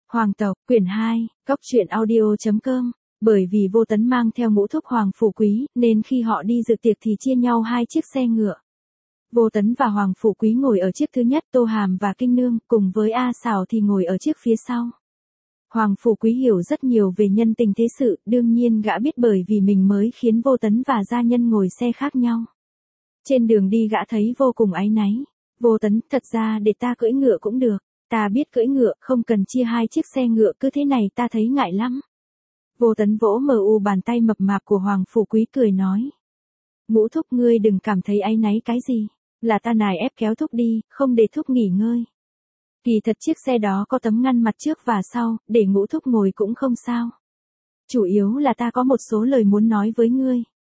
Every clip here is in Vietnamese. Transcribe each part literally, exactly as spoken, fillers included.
Hoàng tộc, quyển hai, cốc truyện audio.com. Bởi vì Vô Tấn mang theo ngũ thúc Hoàng Phủ Quý, nên khi họ đi dự tiệc thì chia nhau hai chiếc xe ngựa. Vô Tấn và Hoàng Phủ Quý ngồi ở chiếc thứ nhất, Tô Hàm và Kinh Nương cùng với A Sảo thì ngồi ở chiếc phía sau. Hoàng Phủ Quý hiểu rất nhiều về nhân tình thế sự, đương nhiên gã biết bởi vì mình mới khiến Vô Tấn và gia nhân ngồi xe khác nhau. Trên đường đi gã thấy vô cùng áy náy. Vô Tấn, thật ra để ta cưỡi ngựa cũng được. Ta biết cưỡi ngựa, không cần chia hai chiếc xe ngựa, cứ thế này ta thấy ngại lắm. Vô Tấn vỗ mờ u bàn tay mập mạp của Hoàng Phủ Quý cười nói. Ngũ thúc ngươi đừng cảm thấy áy náy cái gì. Là ta nài ép kéo thúc đi, không để thúc nghỉ ngơi. Kỳ thật chiếc xe đó có tấm ngăn mặt trước và sau, để ngũ thúc ngồi cũng không sao. Chủ yếu là ta có một số lời muốn nói với ngươi.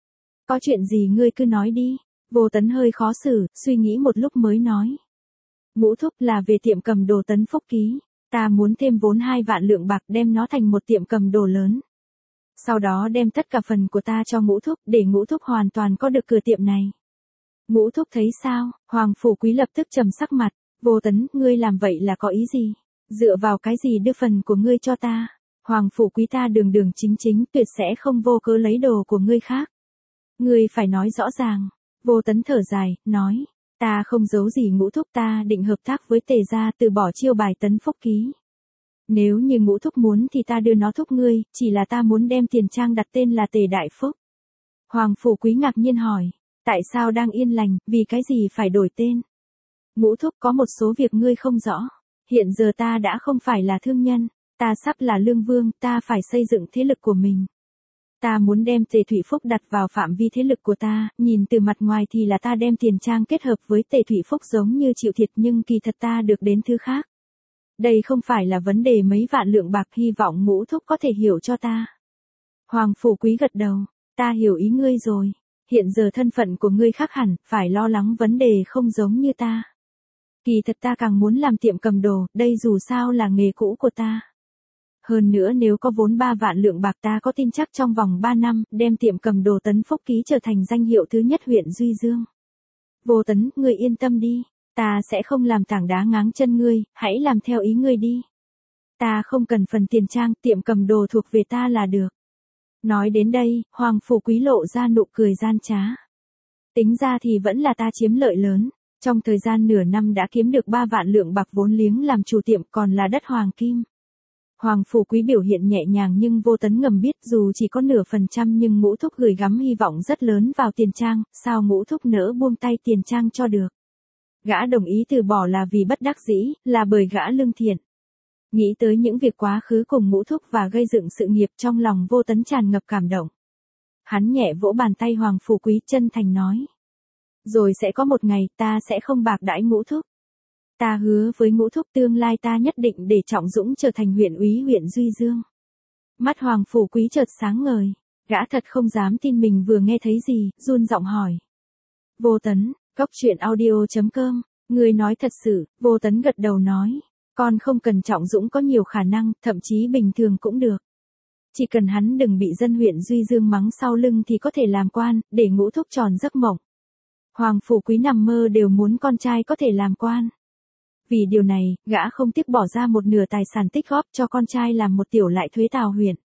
Có chuyện gì ngươi cứ nói đi. Vô Tấn hơi khó xử, suy nghĩ một lúc mới nói. Ngũ thúc là về tiệm cầm đồ Tấn Phúc Ký. Ta muốn thêm vốn hai vạn lượng bạc đem nó thành một tiệm cầm đồ lớn. Sau đó đem tất cả phần của ta cho ngũ thúc để ngũ thúc hoàn toàn có được cửa tiệm này. Ngũ thúc thấy sao? Hoàng Phủ Quý lập tức trầm sắc mặt. Vô Tấn, ngươi làm vậy là có ý gì? Dựa vào cái gì đưa phần của ngươi cho ta? Hoàng Phủ Quý ta đường đường chính chính tuyệt sẽ không vô cớ lấy đồ của ngươi khác. Ngươi phải nói rõ ràng. Vô Tấn thở dài, nói. Ta không giấu gì ngũ thúc, ta định hợp tác với Tề gia từ bỏ chiêu bài Tấn Phúc Ký. Nếu như ngũ thúc muốn thì ta đưa nó thúc ngươi, chỉ là ta muốn đem tiền trang đặt tên là Tề Đại Phúc. Hoàng Phủ Quý ngạc nhiên hỏi. Tại sao đang yên lành, vì cái gì phải đổi tên? Ngũ thúc, có một số việc ngươi không rõ. Hiện giờ ta đã không phải là thương nhân, ta sắp là lương vương, ta phải xây dựng thế lực của mình. Ta muốn đem Tề Thụy Phúc đặt vào phạm vi thế lực của ta, nhìn từ mặt ngoài thì là ta đem tiền trang kết hợp với Tề Thụy Phúc giống như chịu thiệt, nhưng kỳ thật ta được đến thứ khác. Đây không phải là vấn đề mấy vạn lượng bạc, hy vọng ngũ thúc có thể hiểu cho ta. Hoàng Phủ Quý gật đầu, ta hiểu ý ngươi rồi. Hiện giờ thân phận của ngươi khác hẳn, phải lo lắng vấn đề không giống như ta. Kỳ thật ta càng muốn làm tiệm cầm đồ, đây dù sao là nghề cũ của ta. Hơn nữa nếu có vốn ba vạn lượng bạc, ta có tin chắc trong vòng ba năm, đem tiệm cầm đồ Tấn Phúc Ký trở thành danh hiệu thứ nhất huyện Duy Dương. Vô Tấn, ngươi yên tâm đi, ta sẽ không làm tảng đá ngáng chân ngươi, hãy làm theo ý ngươi đi. Ta không cần phần tiền trang, tiệm cầm đồ thuộc về ta là được. Nói đến đây, Hoàng Phủ Quý lộ ra nụ cười gian trá. Tính ra thì vẫn là ta chiếm lợi lớn. Trong thời gian nửa năm đã kiếm được ba vạn lượng bạc vốn liếng làm chủ tiệm, còn là đất hoàng kim. Hoàng Phủ Quý biểu hiện nhẹ nhàng nhưng Vô Tấn ngầm biết dù chỉ có nửa phần trăm nhưng ngũ thúc gửi gắm hy vọng rất lớn vào tiền trang, sao ngũ thúc nỡ buông tay tiền trang cho được. Gã đồng ý từ bỏ là vì bất đắc dĩ, là bởi gã lương thiện. Nghĩ tới những việc quá khứ cùng ngũ thúc và gây dựng sự nghiệp, trong lòng Vô Tấn tràn ngập cảm động. Hắn nhẹ vỗ bàn tay Hoàng Phủ Quý, chân thành nói. Rồi sẽ có một ngày ta sẽ không bạc đãi ngũ thúc. Ta hứa với ngũ thúc tương lai ta nhất định để Trọng Dũng trở thành huyện úy huyện Duy Dương. Mắt Hoàng Phủ Quý chợt sáng ngời. Gã thật không dám tin mình vừa nghe thấy gì, run giọng hỏi. Vô Tấn, cốc truyện audio.com, người nói thật sự? Vô Tấn gật đầu nói. Con không cần Trọng Dũng có nhiều khả năng, thậm chí bình thường cũng được. Chỉ cần hắn đừng bị dân huyện Duy Dương mắng sau lưng thì có thể làm quan, để ngũ thúc tròn giấc mộng. Hoàng Phủ Quý nằm mơ đều muốn con trai có thể làm quan. Vì điều này, gã không tiếc bỏ ra một nửa tài sản tích góp cho con trai làm một tiểu lại thuế tào huyện.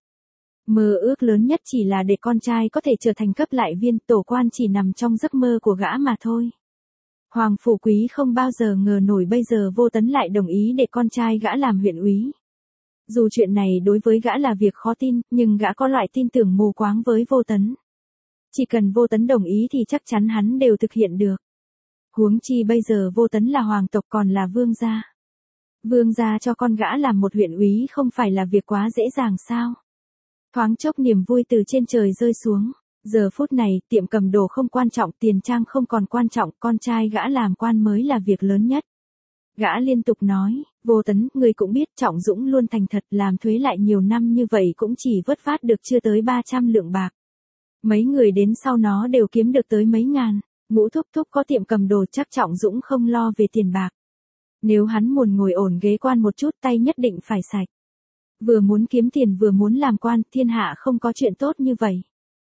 Mơ ước lớn nhất chỉ là để con trai có thể trở thành cấp lại viên, tổ quan chỉ nằm trong giấc mơ của gã mà thôi. Hoàng Phủ Quý không bao giờ ngờ nổi bây giờ Vô Tấn lại đồng ý để con trai gã làm huyện úy. Dù chuyện này đối với gã là việc khó tin, nhưng gã có loại tin tưởng mù quáng với Vô Tấn. Chỉ cần Vô Tấn đồng ý thì chắc chắn hắn đều thực hiện được. Huống chi bây giờ Vô Tấn là hoàng tộc còn là vương gia. Vương gia cho con gã làm một huyện úy không phải là việc quá dễ dàng sao? Thoáng chốc niềm vui từ trên trời rơi xuống. Giờ phút này, tiệm cầm đồ không quan trọng, tiền trang không còn quan trọng, con trai gã làm quan mới là việc lớn nhất. Gã liên tục nói, Vô Tấn, ngươi cũng biết Trọng Dũng luôn thành thật, làm thuế lại nhiều năm như vậy cũng chỉ vớt vát được chưa tới ba trăm lượng bạc. Mấy người đến sau nó đều kiếm được tới mấy ngàn. Ngũ thúc thúc có tiệm cầm đồ chắc Trọng Dũng không lo về tiền bạc. Nếu hắn muốn ngồi ổn ghế quan một chút tay nhất định phải sạch. Vừa muốn kiếm tiền vừa muốn làm quan, thiên hạ không có chuyện tốt như vậy.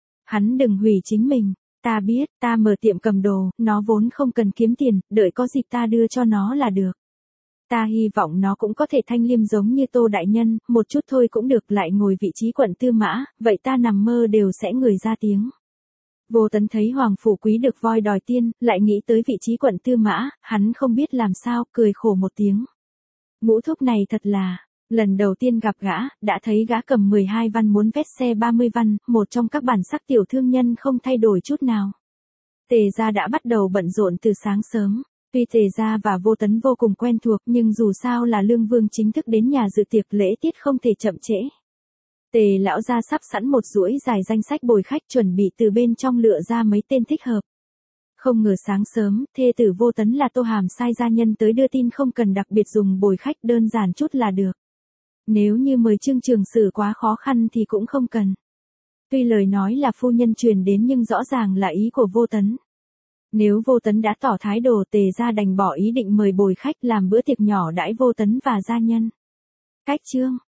Hắn đừng hủy chính mình. Ta biết, ta mở tiệm cầm đồ, nó vốn không cần kiếm tiền, đợi có dịp ta đưa cho nó là được. Ta hy vọng nó cũng có thể thanh liêm giống như Tô đại nhân, một chút thôi cũng được, lại ngồi vị trí quận tư mã, vậy ta nằm mơ đều sẽ ngửi ra tiếng. Vô Tấn thấy Hoàng Phủ Quý được voi đòi tiên, lại nghĩ tới vị trí quận tư mã, hắn không biết làm sao, cười khổ một tiếng. Ngũ thúc này thật là, lần đầu tiên gặp gã, đã thấy gã cầm mười hai văn muốn vét xe ba mươi văn, một trong các bản sắc tiểu thương nhân không thay đổi chút nào. Tề gia đã bắt đầu bận rộn từ sáng sớm. Tuy Tề gia và Vô Tấn vô cùng quen thuộc nhưng dù sao là Lương Vương chính thức đến nhà dự tiệc lễ tiết không thể chậm trễ. Tề lão gia sắp sẵn một duỗi dài danh sách bồi khách, chuẩn bị từ bên trong lựa ra mấy tên thích hợp. Không ngờ sáng sớm, thê tử Vô Tấn là Tô Hàm sai gia nhân tới đưa tin không cần đặc biệt dùng bồi khách, đơn giản chút là được. Nếu như mời Trương Trường Sử quá khó khăn thì cũng không cần. Tuy lời nói là phu nhân truyền đến nhưng rõ ràng là ý của Vô Tấn. Nếu Vô Tấn đã tỏ thái độ, Tề gia đành bỏ ý định mời bồi khách, làm bữa tiệc nhỏ đãi Vô Tấn và gia nhân. Cách chương